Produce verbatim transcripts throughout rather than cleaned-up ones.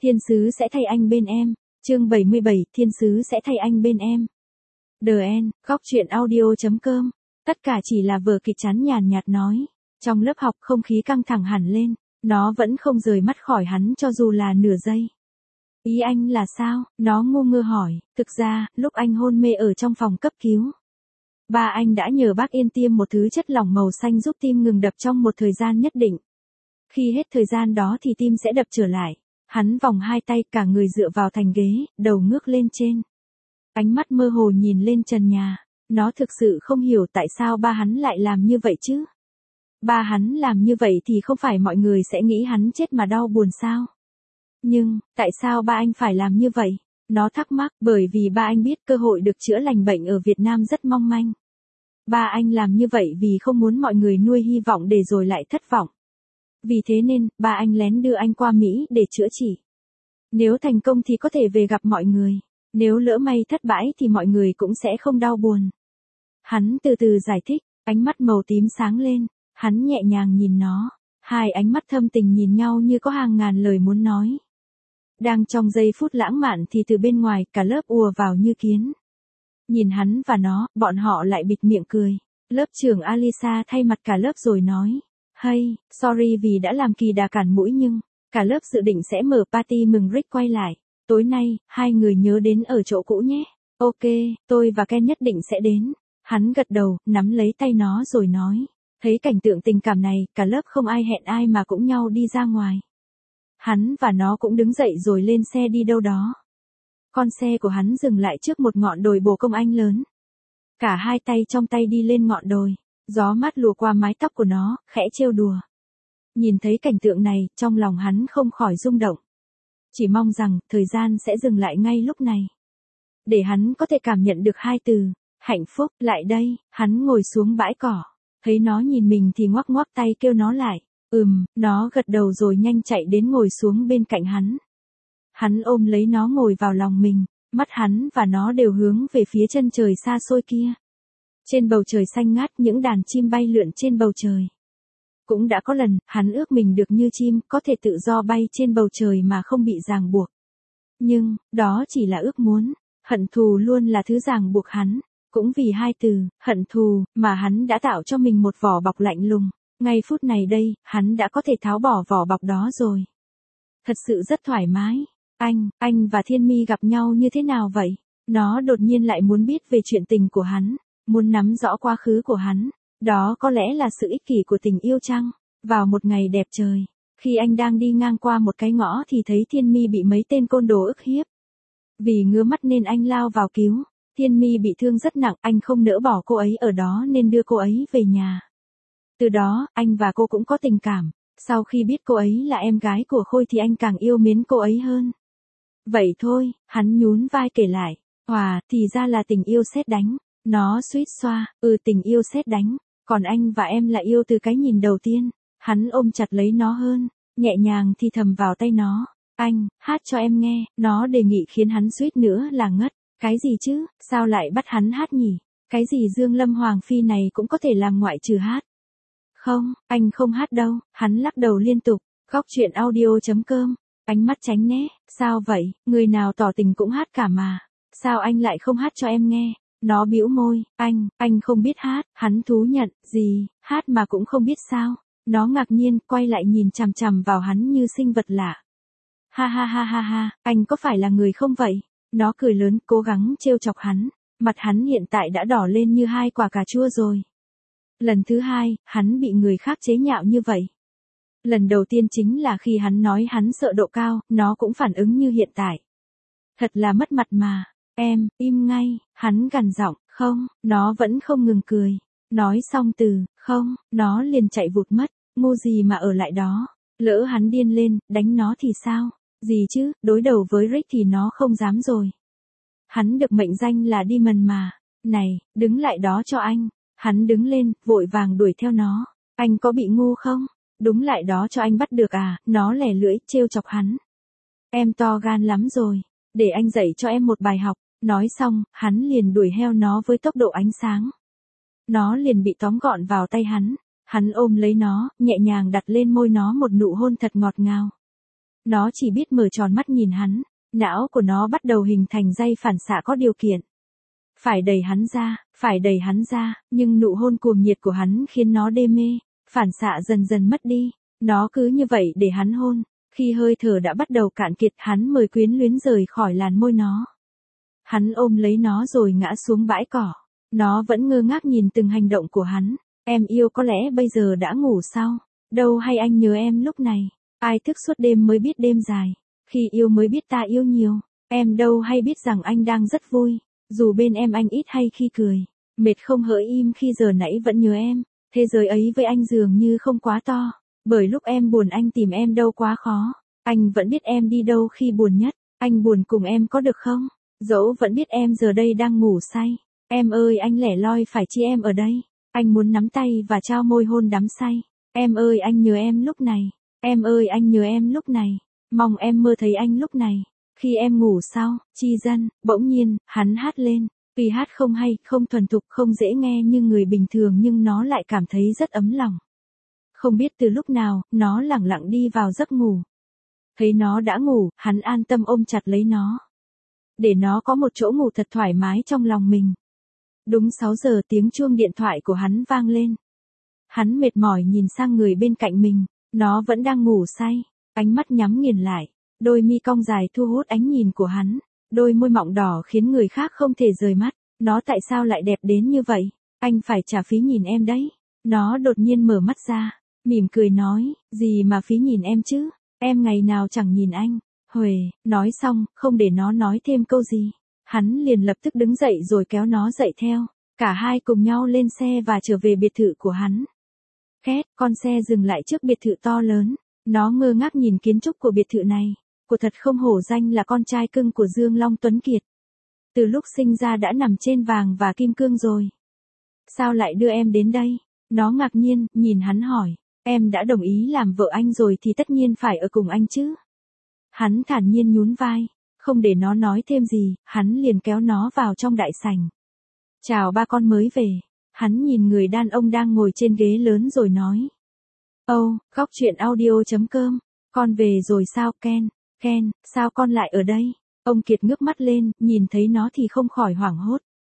Thiên sứ sẽ thay anh bên em. Chương bảy mươi bảy, Thiên sứ sẽ thay anh bên em. The End, góc truyện audio.com. Tất cả chỉ là vở kịch chán nhàn nhạt nói. Trong lớp học không khí căng thẳng hẳn lên, nó vẫn không rời mắt khỏi hắn cho dù là nửa giây. Ý anh là sao? Nó ngu ngơ hỏi. Thực ra, lúc anh hôn mê ở trong phòng cấp cứu, ba anh đã nhờ bác Yên tiêm một thứ chất lỏng màu xanh giúp tim ngừng đập trong một thời gian nhất định. Khi hết thời gian đó thì tim sẽ đập trở lại. Hắn vòng hai tay, cả người dựa vào thành ghế, đầu ngước lên trên. Ánh mắt mơ hồ nhìn lên trần nhà. Nó thực sự không hiểu tại sao ba hắn lại làm như vậy chứ. Ba hắn làm như vậy thì không phải mọi người sẽ nghĩ hắn chết mà đau buồn sao? Nhưng, tại sao ba anh phải làm như vậy? Nó thắc mắc, bởi vì ba anh biết cơ hội được chữa lành bệnh ở Việt Nam rất mong manh. Ba anh làm như vậy vì không muốn mọi người nuôi hy vọng để rồi lại thất vọng. Vì thế nên, ba anh lén đưa anh qua Mỹ để chữa trị. Nếu thành công thì có thể về gặp mọi người. Nếu lỡ may thất bại thì mọi người cũng sẽ không đau buồn. Hắn từ từ giải thích, ánh mắt màu tím sáng lên. Hắn nhẹ nhàng nhìn nó. Hai ánh mắt thâm tình nhìn nhau như có hàng ngàn lời muốn nói. Đang trong giây phút lãng mạn thì từ bên ngoài cả lớp ùa vào như kiến. Nhìn hắn và nó, bọn họ lại bịt miệng cười. Lớp trưởng Alisa thay mặt cả lớp rồi nói. Hey, sorry vì đã làm kỳ đà cản mũi nhưng, cả lớp dự định sẽ mở party mừng Rick quay lại. Tối nay, hai người nhớ đến ở chỗ cũ nhé. Ok, tôi và Ken nhất định sẽ đến. Hắn gật đầu, nắm lấy tay nó rồi nói. Thấy cảnh tượng tình cảm này, cả lớp không ai hẹn ai mà cũng nhau đi ra ngoài. Hắn và nó cũng đứng dậy rồi lên xe đi đâu đó. Con xe của hắn dừng lại trước một ngọn đồi bồ công anh lớn. Cả hai tay trong tay đi lên ngọn đồi. Gió mát lùa qua mái tóc của nó, khẽ trêu đùa. Nhìn thấy cảnh tượng này, trong lòng hắn không khỏi rung động. Chỉ mong rằng, thời gian sẽ dừng lại ngay lúc này. Để hắn có thể cảm nhận được hai từ, hạnh phúc, lại đây, hắn ngồi xuống bãi cỏ. Thấy nó nhìn mình thì ngoắc ngoắc tay kêu nó lại. Ừm, nó gật đầu rồi nhanh chạy đến ngồi xuống bên cạnh hắn. Hắn ôm lấy nó ngồi vào lòng mình, mắt hắn và nó đều hướng về phía chân trời xa xôi kia. Trên bầu trời xanh ngát những đàn chim bay lượn trên bầu trời. Cũng đã có lần, hắn ước mình được như chim, có thể tự do bay trên bầu trời mà không bị ràng buộc. Nhưng, đó chỉ là ước muốn, hận thù luôn là thứ ràng buộc hắn. Cũng vì hai từ, hận thù, mà hắn đã tạo cho mình một vỏ bọc lạnh lùng. Ngay phút này đây, hắn đã có thể tháo bỏ vỏ bọc đó rồi. Thật sự rất thoải mái. Anh, anh và Thiên Mi gặp nhau như thế nào vậy? Nó đột nhiên lại muốn biết về chuyện tình của hắn, muốn nắm rõ quá khứ của hắn. Đó có lẽ là sự ích kỷ của tình yêu chăng? Vào một ngày đẹp trời, khi anh đang đi ngang qua một cái ngõ thì thấy Thiên Mi bị mấy tên côn đồ ức hiếp. Vì ngứa mắt nên anh lao vào cứu. Thiên Mi bị thương rất nặng, anh không nỡ bỏ cô ấy ở đó nên đưa cô ấy về nhà. Từ đó, anh và cô cũng có tình cảm. Sau khi biết cô ấy là em gái của Khôi thì anh càng yêu mến cô ấy hơn. Vậy thôi, hắn nhún vai kể lại. Hòa, thì ra là tình yêu sét đánh. Nó suýt xoa, ừ tình yêu sét đánh. Còn anh và em là yêu từ cái nhìn đầu tiên. Hắn ôm chặt lấy nó hơn, nhẹ nhàng thì thầm vào tay nó. Anh, hát cho em nghe. Nó đề nghị khiến hắn suýt nữa là ngất. Cái gì chứ, sao lại bắt hắn hát nhỉ? Cái gì Dương Lâm Hoàng Phi này cũng có thể làm ngoại trừ hát. Không, anh không hát đâu, hắn lắc đầu liên tục. Góc truyện audio.com. Ánh mắt tránh né, sao vậy, người nào tỏ tình cũng hát cả mà. Sao anh lại không hát cho em nghe? Nó bĩu môi, anh, anh không biết hát, hắn thú nhận, gì, hát mà cũng không biết sao. Nó ngạc nhiên, quay lại nhìn chằm chằm vào hắn như sinh vật lạ. Ha ha ha ha ha, anh có phải là người không vậy? Nó cười lớn, cố gắng trêu chọc hắn. Mặt hắn hiện tại đã đỏ lên như hai quả cà chua rồi. Lần thứ hai, hắn bị người khác chế nhạo như vậy. Lần đầu tiên chính là khi hắn nói hắn sợ độ cao, nó cũng phản ứng như hiện tại. Thật là mất mặt mà. Em, im ngay, hắn gằn giọng, không, nó vẫn không ngừng cười. Nói xong từ, không, nó liền chạy vụt mất, ngu gì mà ở lại đó. Lỡ hắn điên lên, đánh nó thì sao? Gì chứ, đối đầu với Rick thì nó không dám rồi. Hắn được mệnh danh là Demon mà. Này, đứng lại đó cho anh. Hắn đứng lên, vội vàng đuổi theo nó. Anh có bị ngu không? Đúng lại đó cho anh bắt được à, nó lẻ lưỡi, trêu chọc hắn. Em to gan lắm rồi. Để anh dạy cho em một bài học. Nói xong, hắn liền đuổi heo nó với tốc độ ánh sáng. Nó liền bị tóm gọn vào tay hắn. Hắn ôm lấy nó, nhẹ nhàng đặt lên môi nó một nụ hôn thật ngọt ngào. Nó chỉ biết mở tròn mắt nhìn hắn, não của nó bắt đầu hình thành dây phản xạ có điều kiện. Phải đẩy hắn ra, phải đẩy hắn ra, nhưng nụ hôn cuồng nhiệt của hắn khiến nó đê mê, phản xạ dần dần mất đi, nó cứ như vậy để hắn hôn, khi hơi thở đã bắt đầu cạn kiệt hắn mới quyến luyến rời khỏi làn môi nó. Hắn ôm lấy nó rồi ngã xuống bãi cỏ, nó vẫn ngơ ngác nhìn từng hành động của hắn, em yêu có lẽ bây giờ đã ngủ sao, đâu hay anh nhớ em lúc này, ai thức suốt đêm mới biết đêm dài, khi yêu mới biết ta yêu nhiều, em đâu hay biết rằng anh đang rất vui. Dù bên em anh ít hay khi cười, mệt không hỡi im khi giờ nãy vẫn nhớ em, thế giới ấy với anh dường như không quá to, bởi lúc em buồn anh tìm em đâu quá khó, anh vẫn biết em đi đâu khi buồn nhất, anh buồn cùng em có được không, dẫu vẫn biết em giờ đây đang ngủ say, em ơi anh lẻ loi phải chi em ở đây, anh muốn nắm tay và trao môi hôn đắm say, em ơi anh nhớ em lúc này, em ơi anh nhớ em lúc này, mong em mơ thấy anh lúc này. Khi em ngủ sao, chi dân, bỗng nhiên, hắn hát lên, tuy hát không hay, không thuần thục, không dễ nghe như người bình thường nhưng nó lại cảm thấy rất ấm lòng. Không biết từ lúc nào, nó lẳng lặng đi vào giấc ngủ. Thấy nó đã ngủ, hắn an tâm ôm chặt lấy nó. Để nó có một chỗ ngủ thật thoải mái trong lòng mình. Đúng sáu giờ tiếng chuông điện thoại của hắn vang lên. Hắn mệt mỏi nhìn sang người bên cạnh mình, nó vẫn đang ngủ say, ánh mắt nhắm nghiền lại. Đôi mi cong dài thu hút ánh nhìn của hắn, đôi môi mọng đỏ khiến người khác không thể rời mắt, nó tại sao lại đẹp đến như vậy, anh phải trả phí nhìn em đấy. Nó đột nhiên mở mắt ra, mỉm cười nói, gì mà phí nhìn em chứ, em ngày nào chẳng nhìn anh. Huề, nói xong, không để nó nói thêm câu gì, hắn liền lập tức đứng dậy rồi kéo nó dậy theo, cả hai cùng nhau lên xe và trở về biệt thự của hắn. Két, con xe dừng lại trước biệt thự to lớn, nó ngơ ngác nhìn kiến trúc của biệt thự này. Của thật không hổ danh là con trai cưng của Dương Long Tuấn Kiệt. Từ lúc sinh ra đã nằm trên vàng và kim cương rồi. Sao lại đưa em đến đây? Nó ngạc nhiên, nhìn hắn hỏi. Em đã đồng ý làm vợ anh rồi thì tất nhiên phải ở cùng anh chứ. Hắn thản nhiên nhún vai. Không để nó nói thêm gì, hắn liền kéo nó vào trong đại sảnh. Chào ba con mới về. Hắn nhìn người đàn ông đang ngồi trên ghế lớn rồi nói. Âu, góc chuyện audio chấm com. Con về rồi sao Ken? Ken, sao con lại ở đây? Ông Kiệt ngước mắt lên, nhìn thấy nó thì không khỏi hoảng hốt.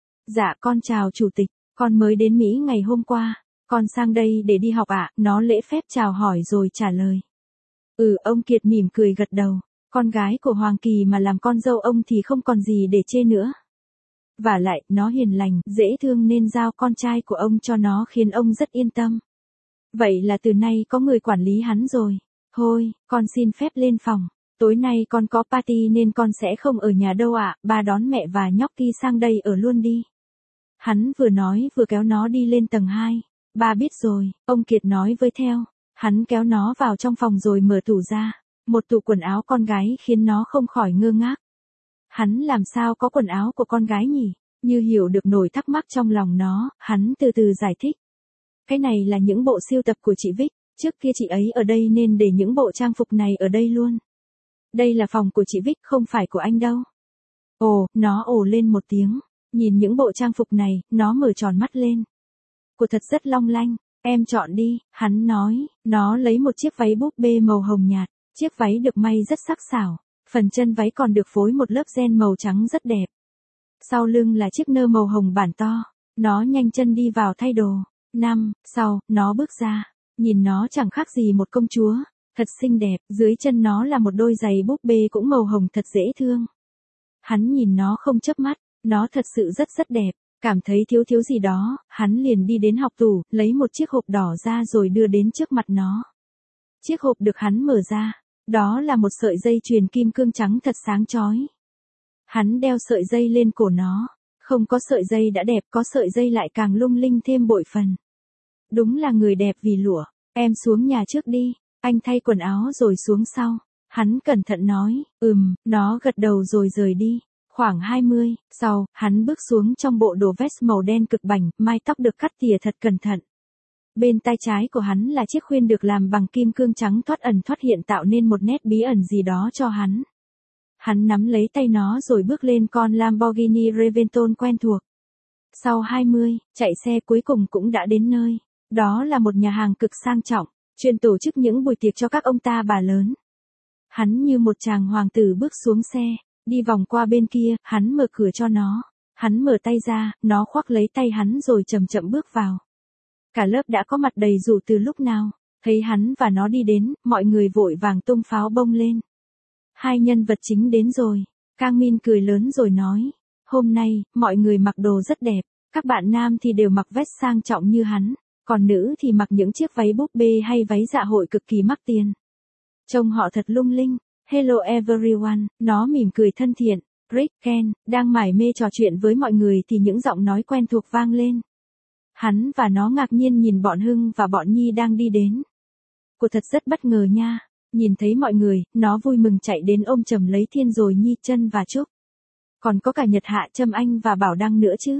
Dạ con chào chủ tịch, con mới đến Mỹ ngày hôm qua, con sang đây để đi học ạ, nó lễ phép chào hỏi rồi trả lời. Ừ, ông Kiệt mỉm cười gật đầu, con gái của Hoàng Kỳ mà làm con dâu ông thì không còn gì để chê nữa. Vả lại, nó hiền lành, dễ thương nên giao con trai của ông cho nó khiến ông rất yên tâm. Vậy là từ nay có người quản lý hắn rồi. Thôi, con xin phép lên phòng. Tối nay con có party nên con sẽ không ở nhà đâu ạ, ba đón mẹ và nhóc Ki sang đây ở luôn đi. Hắn vừa nói vừa kéo nó đi lên tầng hai. Ba biết rồi, ông Kiệt nói với theo. Hắn kéo nó vào trong phòng rồi mở tủ ra. Một tủ quần áo con gái khiến nó không khỏi ngơ ngác. Hắn làm sao có quần áo của con gái nhỉ? Như hiểu được nỗi thắc mắc trong lòng nó, hắn từ từ giải thích. Cái này là những bộ sưu tập của chị Vic, trước kia chị ấy ở đây nên để những bộ trang phục này ở đây luôn. Đây là phòng của chị Vic không phải của anh đâu. Ồ, nó ồ lên một tiếng. Nhìn những bộ trang phục này, nó mở tròn mắt lên. Của thật rất long lanh, em chọn đi, hắn nói. Nó lấy một chiếc váy búp bê màu hồng nhạt. Chiếc váy được may rất sắc sảo. Phần chân váy còn được phối một lớp ren màu trắng rất đẹp. Sau lưng là chiếc nơ màu hồng bản to. Nó nhanh chân đi vào thay đồ. Năm, sau, nó bước ra. Nhìn nó chẳng khác gì một công chúa. Thật xinh đẹp, dưới chân nó là một đôi giày búp bê cũng màu hồng thật dễ thương. Hắn nhìn nó không chớp mắt, nó thật sự rất rất đẹp, cảm thấy thiếu thiếu gì đó, hắn liền đi đến học tủ, lấy một chiếc hộp đỏ ra rồi đưa đến trước mặt nó. Chiếc hộp được hắn mở ra, đó là một sợi dây chuyền kim cương trắng thật sáng chói. Hắn đeo sợi dây lên cổ nó, không có sợi dây đã đẹp, có sợi dây lại càng lung linh thêm bội phần. Đúng là người đẹp vì lụa, em xuống nhà trước đi. Anh thay quần áo rồi xuống sau. Hắn cẩn thận nói, ừm, nó gật đầu rồi rời đi. Khoảng hai mươi, sau, hắn bước xuống trong bộ đồ vest màu đen cực bảnh, mái tóc được cắt tỉa thật cẩn thận. Bên tay trái của hắn là chiếc khuyên được làm bằng kim cương trắng thoát ẩn thoát hiện tạo nên một nét bí ẩn gì đó cho hắn. Hắn nắm lấy tay nó rồi bước lên con Lamborghini Reventon quen thuộc. Sau hai mươi, chạy xe cuối cùng cũng đã đến nơi. Đó là một nhà hàng cực sang trọng, chuyên tổ chức những buổi tiệc cho các ông ta bà lớn. Hắn như một chàng hoàng tử bước xuống xe, đi vòng qua bên kia, hắn mở cửa cho nó. Hắn mở tay ra, nó khoác lấy tay hắn rồi chậm chậm bước vào. Cả lớp đã có mặt đầy dù từ lúc nào, thấy hắn và nó đi đến, mọi người vội vàng tung pháo bông lên. Hai nhân vật chính đến rồi, Kang Min cười lớn rồi nói, hôm nay, mọi người mặc đồ rất đẹp, các bạn nam thì đều mặc vest sang trọng như hắn, còn nữ thì mặc những chiếc váy búp bê hay váy dạ hội cực kỳ mắc tiền. Trông họ thật lung linh. Hello everyone, nó mỉm cười thân thiện. Rick, Ken, đang mải mê trò chuyện với mọi người thì những giọng nói quen thuộc vang lên. Hắn và nó ngạc nhiên nhìn bọn Hưng và bọn Nhi đang đi đến. Cô thật rất bất ngờ nha. Nhìn thấy mọi người, nó vui mừng chạy đến ôm chầm lấy Thiên rồi Nhi Chân và Trúc. Còn có cả Nhật Hạ Trâm Anh và Bảo Đăng nữa chứ.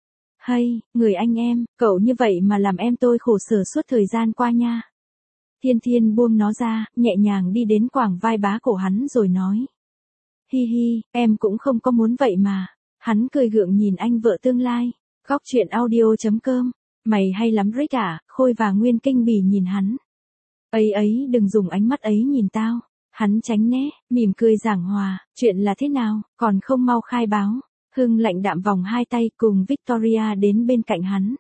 Hay, người anh em, cậu như vậy mà làm em tôi khổ sở suốt thời gian qua nha. Thiên Thiên buông nó ra, nhẹ nhàng đi đến quàng vai bá cổ hắn rồi nói. Hi hi, em cũng không có muốn vậy mà. Hắn cười gượng nhìn anh vợ tương lai. Góc truyện audio chấm com. Mày hay lắm Rick à, Khôi và Nguyên kinh bỉ nhìn hắn. Ấy ấy đừng dùng ánh mắt ấy nhìn tao. Hắn tránh né, mỉm cười giảng hòa, chuyện là thế nào, còn không mau khai báo. Hưng lạnh đạm vòng hai tay cùng Victoria đến bên cạnh hắn.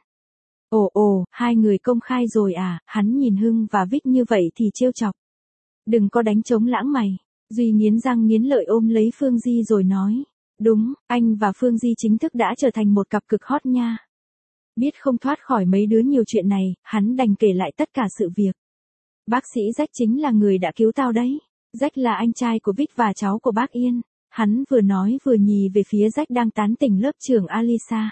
Ồ ồ, hai người công khai rồi à, hắn nhìn Hưng và Vic như vậy thì trêu chọc. Đừng có đánh trống lãng mày. Duy nghiến răng nghiến lợi ôm lấy Phương Di rồi nói. Đúng, anh và Phương Di chính thức đã trở thành một cặp cực hot nha. Biết không thoát khỏi mấy đứa nhiều chuyện này, hắn đành kể lại tất cả sự việc. Bác sĩ Jack chính là người đã cứu tao đấy. Jack là anh trai của Vic và cháu của bác Yên. Hắn vừa nói vừa nhì về phía Jack đang tán tỉnh lớp trưởng Alisa.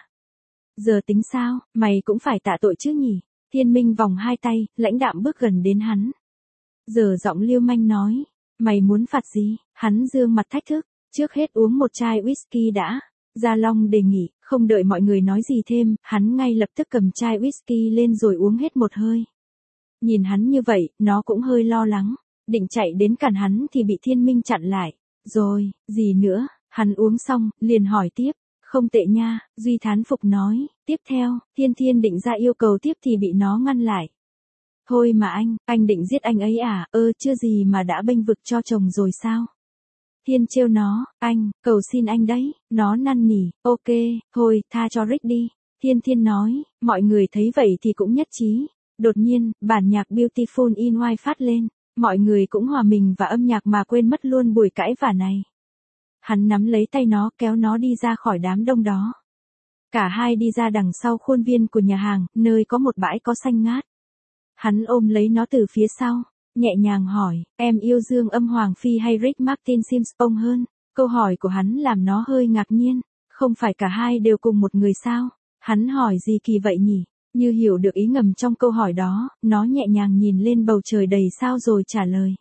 Giờ tính sao, mày cũng phải tạ tội chứ nhỉ? Thiên Minh vòng hai tay, lãnh đạm bước gần đến hắn. Giờ giọng liêu manh nói, mày muốn phạt gì? Hắn dương mặt thách thức, trước hết uống một chai whisky đã. Gia Long đề nghị, không đợi mọi người nói gì thêm, hắn ngay lập tức cầm chai whisky lên rồi uống hết một hơi. Nhìn hắn như vậy, nó cũng hơi lo lắng, định chạy đến cản hắn thì bị Thiên Minh chặn lại. Rồi, gì nữa? Hắn uống xong, liền hỏi tiếp. Không tệ nha, Duy thán phục nói. Tiếp theo, Thiên Thiên định ra yêu cầu tiếp thì bị nó ngăn lại. Thôi mà anh, anh định giết anh ấy à, ơ chưa gì mà đã bênh vực cho chồng rồi sao? Thiên trêu nó, anh, cầu xin anh đấy, nó năn nỉ, ok, thôi, tha cho Rick đi. Thiên Thiên nói, mọi người thấy vậy thì cũng nhất trí. Đột nhiên, bản nhạc Beautiful in White phát lên, mọi người cũng hòa mình vào âm nhạc mà quên mất luôn buổi cãi vả này. Hắn nắm lấy tay nó kéo nó đi ra khỏi đám đông đó. Cả hai đi ra đằng sau khuôn viên của nhà hàng, nơi có một bãi có xanh ngát. Hắn ôm lấy nó từ phía sau, nhẹ nhàng hỏi, em yêu Dương Âm Hoàng Phi hay Rick Martin Simpson hơn? Câu hỏi của hắn làm nó hơi ngạc nhiên, không phải cả hai đều cùng một người sao? Hắn hỏi gì kỳ vậy nhỉ? Như hiểu được ý ngầm trong câu hỏi đó, nó nhẹ nhàng nhìn lên bầu trời đầy sao rồi trả lời.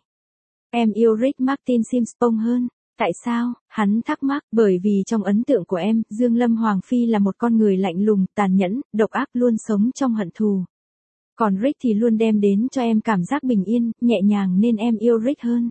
Em yêu Rick Martin Simpson hơn. Tại sao? Hắn thắc mắc, bởi vì trong ấn tượng của em, Dương Lâm Hoàng Phi là một con người lạnh lùng, tàn nhẫn, độc ác luôn sống trong hận thù. Còn Rick thì luôn đem đến cho em cảm giác bình yên, nhẹ nhàng nên em yêu Rick hơn.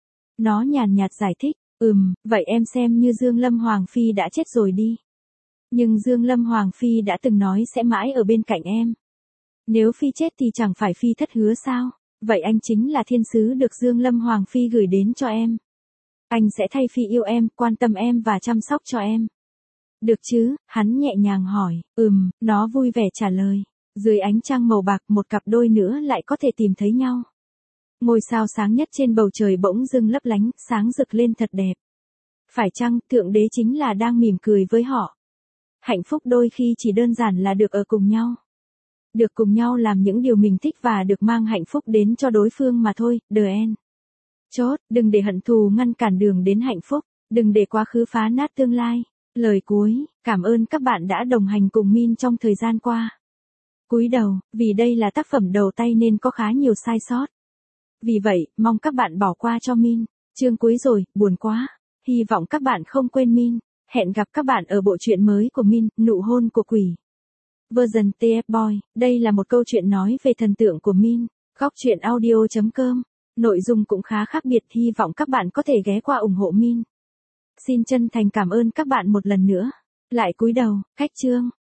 Nó nhàn nhạt giải thích, ừm, vậy em xem như Dương Lâm Hoàng Phi đã chết rồi đi. Nhưng Dương Lâm Hoàng Phi đã từng nói sẽ mãi ở bên cạnh em. Nếu Phi chết thì chẳng phải Phi thất hứa sao? Vậy anh chính là thiên sứ được Dương Lâm Hoàng Phi gửi đến cho em. Anh sẽ thay Phi yêu em, quan tâm em và chăm sóc cho em. Được chứ? Hắn nhẹ nhàng hỏi, ừm, nó vui vẻ trả lời. Dưới ánh trăng màu bạc một cặp đôi nữa lại có thể tìm thấy nhau. Ngôi sao sáng nhất trên bầu trời bỗng dưng lấp lánh, sáng rực lên thật đẹp. Phải chăng, Thượng Đế chính là đang mỉm cười với họ? Hạnh phúc đôi khi chỉ đơn giản là được ở cùng nhau. Được cùng nhau làm những điều mình thích và được mang hạnh phúc đến cho đối phương mà thôi, The End. Chốt, đừng để hận thù ngăn cản đường đến hạnh phúc, đừng để quá khứ phá nát tương lai. Lời cuối, cảm ơn các bạn đã đồng hành cùng Min trong thời gian qua. Cúi đầu, vì đây là tác phẩm đầu tay nên có khá nhiều sai sót. Vì vậy, mong các bạn bỏ qua cho Min. Chương cuối rồi, buồn quá. Hy vọng các bạn không quên Min. Hẹn gặp các bạn ở bộ truyện mới của Min, Nụ hôn của quỷ. Version tê ép Boy, đây là một câu chuyện nói về thần tượng của Min. Góc truyện audio chấm com. Nội dung cũng khá khác biệt, hy vọng các bạn có thể ghé qua ủng hộ Min. Xin chân thành cảm ơn các bạn một lần nữa. Lại cúi đầu, cách chương.